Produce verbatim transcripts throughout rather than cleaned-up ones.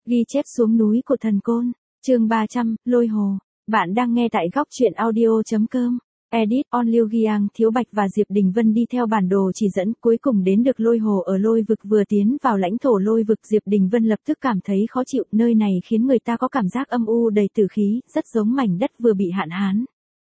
Ghi chép xuống núi của thần côn. Chương ba trăm, Lôi Hồ. Bạn đang nghe tại góc truyện audio.com. Edit on Liêu Giang Thiếu Bạch và Diệp Đình Vân đi theo bản đồ chỉ dẫn cuối cùng đến được Lôi Hồ ở Lôi Vực. Vừa tiến vào lãnh thổ Lôi Vực, Diệp Đình Vân lập tức cảm thấy khó chịu, nơi này khiến người ta có cảm giác âm u đầy tử khí, rất giống mảnh đất vừa bị hạn hán.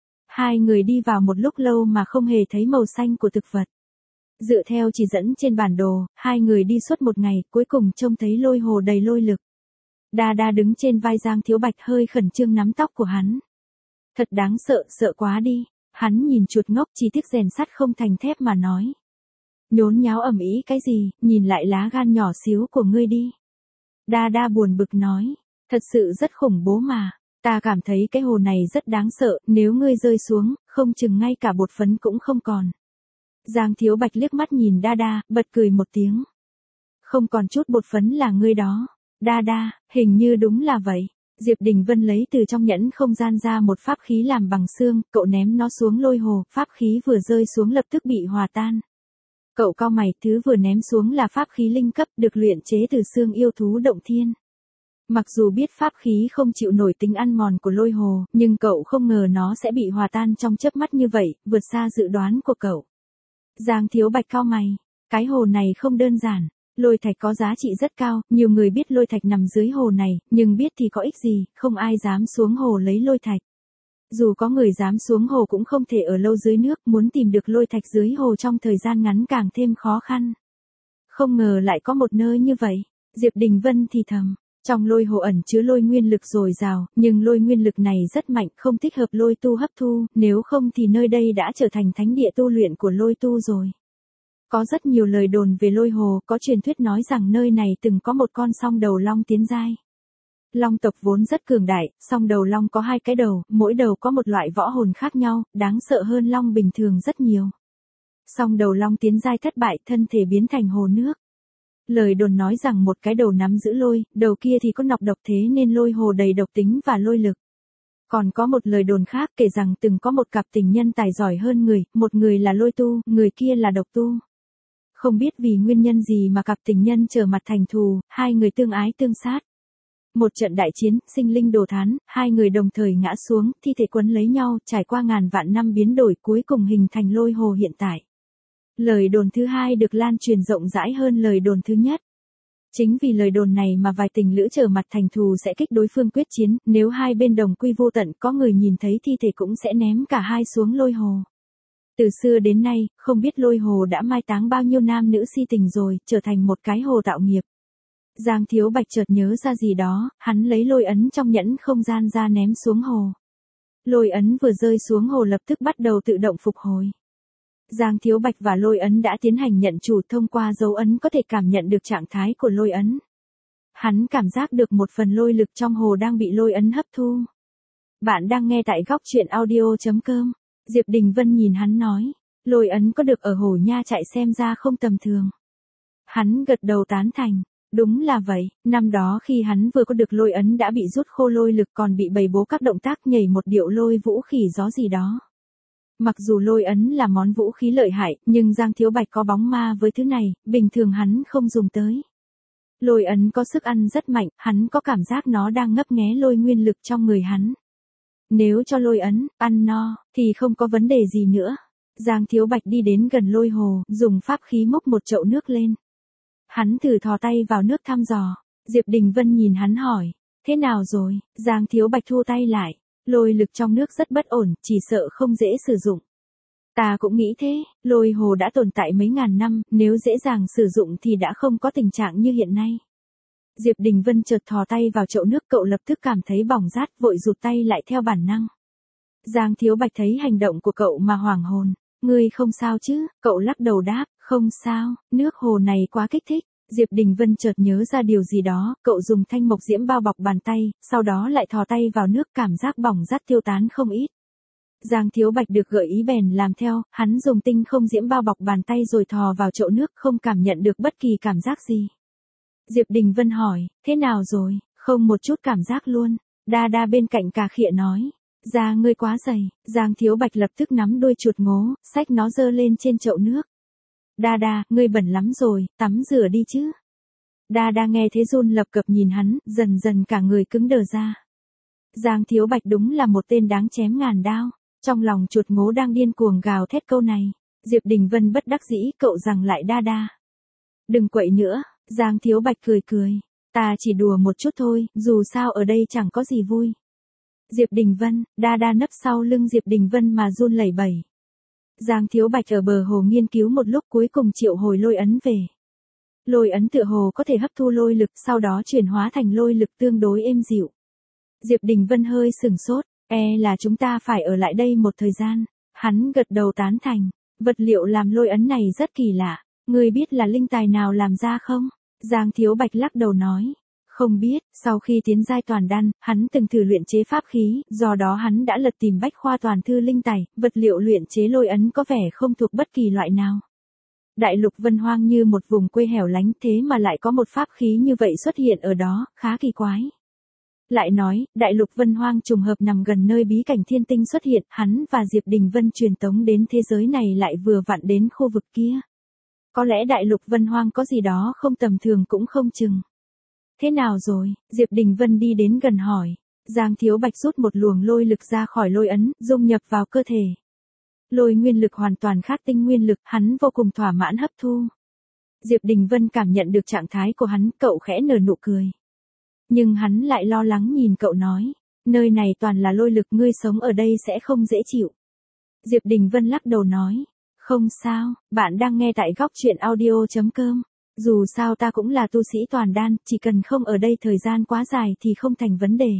Hai người đi vào một lúc lâu mà không hề thấy màu xanh của thực vật. Dựa theo chỉ dẫn trên bản đồ, hai người đi suốt một ngày, cuối cùng trông thấy Lôi Hồ đầy lôi lực. Đa Đa đứng trên vai Giang Thiếu Bạch hơi khẩn trương nắm tóc của hắn. Thật đáng sợ, sợ quá đi. Hắn nhìn chuột ngốc chỉ tiếc rèn sắt không thành thép mà nói. Nhốn nháo ầm ĩ cái gì, nhìn lại lá gan nhỏ xíu của ngươi đi. Đa Đa buồn bực nói. Thật sự rất khủng bố mà. Ta cảm thấy cái hồ này rất đáng sợ, nếu ngươi rơi xuống, không chừng ngay cả bột phấn cũng không còn. Giang Thiếu Bạch liếc mắt nhìn Đa Đa, bật cười một tiếng. Không còn chút bột phấn là ngươi đó. Đa Đa, hình như đúng là vậy. Diệp Đình Vân lấy từ trong nhẫn không gian ra một pháp khí làm bằng xương, cậu ném nó xuống Lôi Hồ, pháp khí vừa rơi xuống lập tức bị hòa tan. Cậu cau mày, thứ vừa ném xuống là pháp khí linh cấp được luyện chế từ xương yêu thú động thiên. Mặc dù biết pháp khí không chịu nổi tính ăn mòn của Lôi Hồ, nhưng cậu không ngờ nó sẽ bị hòa tan trong chớp mắt như vậy, vượt xa dự đoán của cậu. Giang Thiếu Bạch cau mày, cái hồ này không đơn giản. Lôi thạch có giá trị rất cao, nhiều người biết lôi thạch nằm dưới hồ này, nhưng biết thì có ích gì, không ai dám xuống hồ lấy lôi thạch. Dù có người dám xuống hồ cũng không thể ở lâu dưới nước, muốn tìm được lôi thạch dưới hồ trong thời gian ngắn càng thêm khó khăn. Không ngờ lại có một nơi như vậy, Diệp Đình Vân thì thầm, trong Lôi Hồ ẩn chứa lôi nguyên lực dồi dào, nhưng lôi nguyên lực này rất mạnh, không thích hợp lôi tu hấp thu, nếu không thì nơi đây đã trở thành thánh địa tu luyện của lôi tu rồi. Có rất nhiều lời đồn về Lôi Hồ, có truyền thuyết nói rằng nơi này từng có một con song đầu long tiến giai. Long tộc vốn rất cường đại, song đầu long có hai cái đầu, mỗi đầu có một loại võ hồn khác nhau, đáng sợ hơn long bình thường rất nhiều. Song đầu long tiến giai thất bại, thân thể biến thành hồ nước. Lời đồn nói rằng một cái đầu nắm giữ lôi, đầu kia thì có nọc độc, thế nên Lôi Hồ đầy độc tính và lôi lực. Còn có một lời đồn khác kể rằng từng có một cặp tình nhân tài giỏi hơn người, một người là lôi tu, người kia là độc tu. Không biết vì nguyên nhân gì mà cặp tình nhân trở mặt thành thù, hai người tương ái tương sát. Một trận đại chiến, sinh linh đồ thán, hai người đồng thời ngã xuống, thi thể quấn lấy nhau, trải qua ngàn vạn năm biến đổi cuối cùng hình thành Lôi Hồ hiện tại. Lời đồn thứ hai được lan truyền rộng rãi hơn lời đồn thứ nhất. Chính vì lời đồn này mà vài tình lữ trở mặt thành thù sẽ kích đối phương quyết chiến, nếu hai bên đồng quy vô tận, có người nhìn thấy thi thể cũng sẽ ném cả hai xuống Lôi Hồ. Từ xưa đến nay, không biết Lôi Hồ đã mai táng bao nhiêu nam nữ si tình rồi, trở thành một cái hồ tạo nghiệp. Giang Thiếu Bạch chợt nhớ ra gì đó, hắn lấy lôi ấn trong nhẫn không gian ra ném xuống hồ. Lôi ấn vừa rơi xuống hồ lập tức bắt đầu tự động phục hồi. Giang Thiếu Bạch và lôi ấn đã tiến hành nhận chủ, thông qua dấu ấn có thể cảm nhận được trạng thái của lôi ấn. Hắn cảm giác được một phần lôi lực trong hồ đang bị lôi ấn hấp thu. Bạn đang nghe tại góc truyện audio.com. Diệp Đình Vân nhìn hắn nói, lôi ấn có được ở hồ nha chạy xem ra không tầm thường. Hắn gật đầu tán thành, đúng là vậy, năm đó khi hắn vừa có được lôi ấn đã bị rút khô lôi lực, còn bị bày bố các động tác nhảy một điệu lôi vũ khỉ gió gì đó. Mặc dù lôi ấn là món vũ khí lợi hại, nhưng Giang Thiếu Bạch có bóng ma với thứ này, bình thường hắn không dùng tới. Lôi ấn có sức ăn rất mạnh, hắn có cảm giác nó đang ngấp nghé lôi nguyên lực trong người hắn. Nếu cho lôi ấn, ăn no, thì không có vấn đề gì nữa. Giang Thiếu Bạch đi đến gần Lôi Hồ, dùng pháp khí múc một chậu nước lên. Hắn thử thò tay vào nước thăm dò. Diệp Đình Vân nhìn hắn hỏi, thế nào rồi? Giang Thiếu Bạch thu tay lại. Lôi lực trong nước rất bất ổn, chỉ sợ không dễ sử dụng. Ta cũng nghĩ thế, Lôi Hồ đã tồn tại mấy ngàn năm, nếu dễ dàng sử dụng thì đã không có tình trạng như hiện nay. Diệp Đình Vân chợt thò tay vào chậu nước, cậu lập tức cảm thấy bỏng rát, vội rụt tay lại theo bản năng. Giang Thiếu Bạch thấy hành động của cậu mà hoảng hồn. Ngươi không sao chứ? Cậu lắc đầu đáp, không sao, nước hồ này quá kích thích. Diệp Đình Vân chợt nhớ ra điều gì đó, cậu dùng thanh mộc diễm bao bọc bàn tay, sau đó lại thò tay vào nước, cảm giác bỏng rát tiêu tán không ít. Giang Thiếu Bạch được gợi ý bèn làm theo, hắn dùng tinh không diễm bao bọc bàn tay rồi thò vào chậu nước, không cảm nhận được bất kỳ cảm giác gì. Diệp Đình Vân hỏi, thế nào rồi? Không một chút cảm giác luôn. Đa Đa bên cạnh cà khịa nói, da ngươi quá dày. Giang Thiếu Bạch lập tức nắm đuôi chuột ngố, xách nó dơ lên trên chậu nước. Đa Đa, ngươi bẩn lắm rồi, tắm rửa đi chứ. Đa đa nghe thế run lập cập nhìn hắn, dần dần cả người cứng đờ ra. Giang Thiếu Bạch đúng là một tên đáng chém ngàn đao. Trong lòng chuột ngố đang điên cuồng gào thét câu này. Diệp Đình Vân bất đắc dĩ cậu rằng lại đa đa. Đừng quậy nữa, Giang Thiếu Bạch cười cười. Ta chỉ đùa một chút thôi, dù sao ở đây chẳng có gì vui. Diệp Đình Vân, đa đa nấp sau lưng Diệp Đình Vân mà run lẩy bẩy. Giang Thiếu Bạch ở bờ hồ nghiên cứu một lúc cuối cùng triệu hồi lôi ấn về. Lôi ấn tựa hồ có thể hấp thu lôi lực sau đó chuyển hóa thành lôi lực tương đối êm dịu. Diệp Đình Vân hơi sừng sốt, e là chúng ta phải ở lại đây một thời gian. Hắn gật đầu tán thành, vật liệu làm lôi ấn này rất kỳ lạ, ngươi biết là linh tài nào làm ra không? Giang Thiếu Bạch lắc đầu nói, không biết, sau khi tiến giai toàn đan, hắn từng thử luyện chế pháp khí, do đó hắn đã lật tìm bách khoa toàn thư linh tài, vật liệu luyện chế lôi ấn có vẻ không thuộc bất kỳ loại nào. Đại lục Vân Hoang như một vùng quê hẻo lánh thế mà lại có một pháp khí như vậy xuất hiện ở đó, khá kỳ quái. Lại nói, Đại lục Vân Hoang trùng hợp nằm gần nơi bí cảnh thiên tinh xuất hiện, hắn và Diệp Đình Vân truyền tống đến thế giới này lại vừa vặn đến khu vực kia. Có lẽ Đại lục Vân Hoang có gì đó không tầm thường cũng không chừng. Thế nào rồi? Diệp Đình Vân đi đến gần hỏi. Giang Thiếu Bạch rút một luồng lôi lực ra khỏi lôi ấn, dung nhập vào cơ thể. Lôi nguyên lực hoàn toàn khác tinh nguyên lực, hắn vô cùng thỏa mãn hấp thu. Diệp Đình Vân cảm nhận được trạng thái của hắn, cậu khẽ nở nụ cười. Nhưng hắn lại lo lắng nhìn cậu nói, nơi này toàn là lôi lực, ngươi sống ở đây sẽ không dễ chịu. Diệp Đình Vân lắc đầu nói, không sao, bạn đang nghe tại góc truyện audio chấm com. Dù sao ta cũng là tu sĩ toàn đan, chỉ cần không ở đây thời gian quá dài thì không thành vấn đề.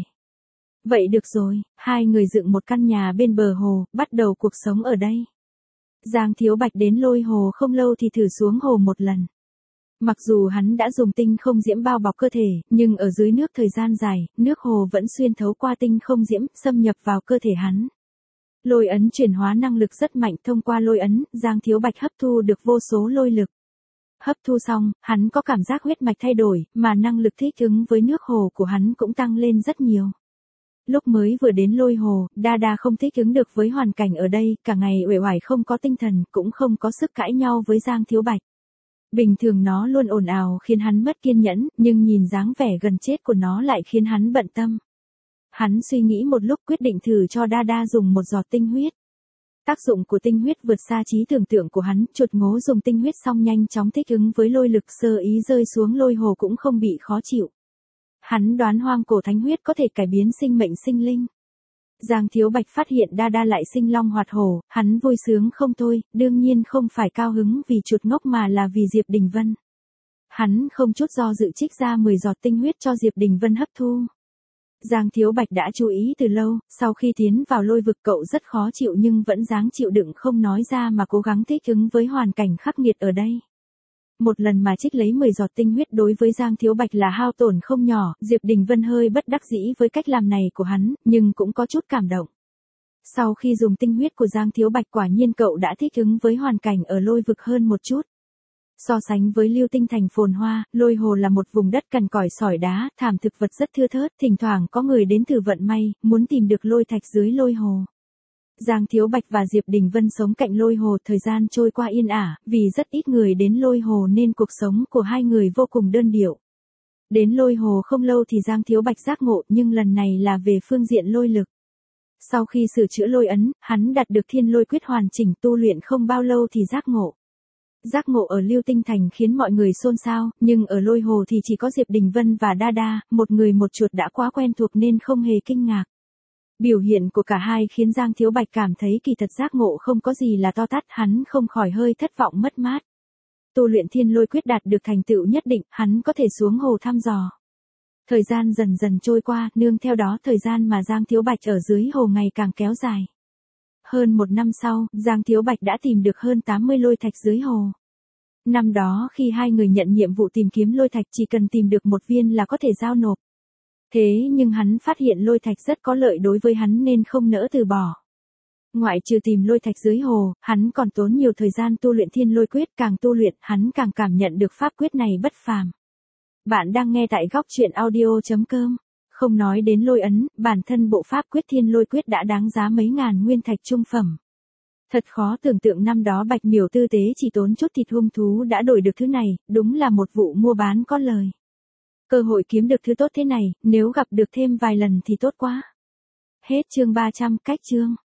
Vậy được rồi, hai người dựng một căn nhà bên bờ hồ, bắt đầu cuộc sống ở đây. Giang Thiếu Bạch đến lôi hồ không lâu thì thử xuống hồ một lần. Mặc dù hắn đã dùng tinh không diễm bao bọc cơ thể, nhưng ở dưới nước thời gian dài, nước hồ vẫn xuyên thấu qua tinh không diễm, xâm nhập vào cơ thể hắn. Lôi ấn chuyển hóa năng lực rất mạnh, thông qua lôi ấn, Giang Thiếu Bạch hấp thu được vô số lôi lực. Hấp thu xong, hắn có cảm giác huyết mạch thay đổi, mà năng lực thích ứng với nước hồ của hắn cũng tăng lên rất nhiều. Lúc mới vừa đến lôi hồ, Đa Đa không thích ứng được với hoàn cảnh ở đây, cả ngày uể oải không có tinh thần, cũng không có sức cãi nhau với Giang Thiếu Bạch. Bình thường nó luôn ồn ào khiến hắn mất kiên nhẫn, nhưng nhìn dáng vẻ gần chết của nó lại khiến hắn bận tâm. Hắn suy nghĩ một lúc quyết định thử cho Đa Đa dùng một giọt tinh huyết. Tác dụng của tinh huyết vượt xa trí tưởng tượng của hắn, chuột ngố dùng tinh huyết xong nhanh chóng thích ứng với lôi lực, sơ ý rơi xuống lôi hồ cũng không bị khó chịu. Hắn đoán hoang cổ thánh huyết có thể cải biến sinh mệnh sinh linh. Giang Thiếu Bạch phát hiện Đa Đa lại sinh long hoạt hổ, hắn vui sướng không thôi, đương nhiên không phải cao hứng vì chuột ngốc mà là vì Diệp Đình Vân. Hắn không chút do dự trích ra mười giọt tinh huyết cho Diệp Đình Vân hấp thu. Giang Thiếu Bạch đã chú ý từ lâu, sau khi tiến vào lôi vực cậu rất khó chịu nhưng vẫn dáng chịu đựng không nói ra mà cố gắng thích ứng với hoàn cảnh khắc nghiệt ở đây. Một lần mà trích lấy mười giọt tinh huyết đối với Giang Thiếu Bạch là hao tổn không nhỏ, Diệp Đình Vân hơi bất đắc dĩ với cách làm này của hắn, nhưng cũng có chút cảm động. Sau khi dùng tinh huyết của Giang Thiếu Bạch quả nhiên cậu đã thích ứng với hoàn cảnh ở lôi vực hơn một chút. So sánh với Lưu Tinh thành phồn hoa, lôi hồ là một vùng đất cằn cỏi sỏi đá, thảm thực vật rất thưa thớt, thỉnh thoảng có người đến thử vận may, muốn tìm được lôi thạch dưới lôi hồ. Giang Thiếu Bạch và Diệp Đình Vân sống cạnh lôi hồ, thời gian trôi qua yên ả, vì rất ít người đến lôi hồ nên cuộc sống của hai người vô cùng đơn điệu. Đến lôi hồ không lâu thì Giang Thiếu Bạch giác ngộ, nhưng lần này là về phương diện lôi lực. Sau khi sửa chữa lôi ấn, hắn đạt được thiên lôi quyết hoàn chỉnh, tu luyện không bao lâu thì giác ngộ. Giác ngộ ở Lưu Tinh Thành khiến mọi người xôn xao, nhưng ở lôi hồ thì chỉ có Diệp Đình Vân và Đa Đa, một người một chuột đã quá quen thuộc nên không hề kinh ngạc. Biểu hiện của cả hai khiến Giang Thiếu Bạch cảm thấy kỳ thật giác ngộ không có gì là to tát, hắn không khỏi hơi thất vọng mất mát. Tu luyện thiên lôi quyết đạt được thành tựu nhất định, hắn có thể xuống hồ thăm dò. Thời gian dần dần trôi qua, nương theo đó thời gian mà Giang Thiếu Bạch ở dưới hồ ngày càng kéo dài. Hơn một năm sau, Giang Thiếu Bạch đã tìm được hơn tám mươi lôi thạch dưới hồ. Năm đó khi hai người nhận nhiệm vụ tìm kiếm lôi thạch chỉ cần tìm được một viên là có thể giao nộp. Thế nhưng hắn phát hiện lôi thạch rất có lợi đối với hắn nên không nỡ từ bỏ. Ngoại trừ tìm lôi thạch dưới hồ, hắn còn tốn nhiều thời gian tu luyện thiên lôi quyết, càng tu luyện hắn càng cảm nhận được pháp quyết này bất phàm. Bạn đang nghe tại góc truyện audio chấm com. Không nói đến lôi ấn, bản thân bộ pháp quyết thiên lôi quyết đã đáng giá mấy ngàn nguyên thạch trung phẩm. Thật khó tưởng tượng năm đó Bạch Miểu tư tế chỉ tốn chút thịt hung thú đã đổi được thứ này, đúng là một vụ mua bán có lời. Cơ hội kiếm được thứ tốt thế này, nếu gặp được thêm vài lần thì tốt quá. Hết chương ba trăm, cách chương.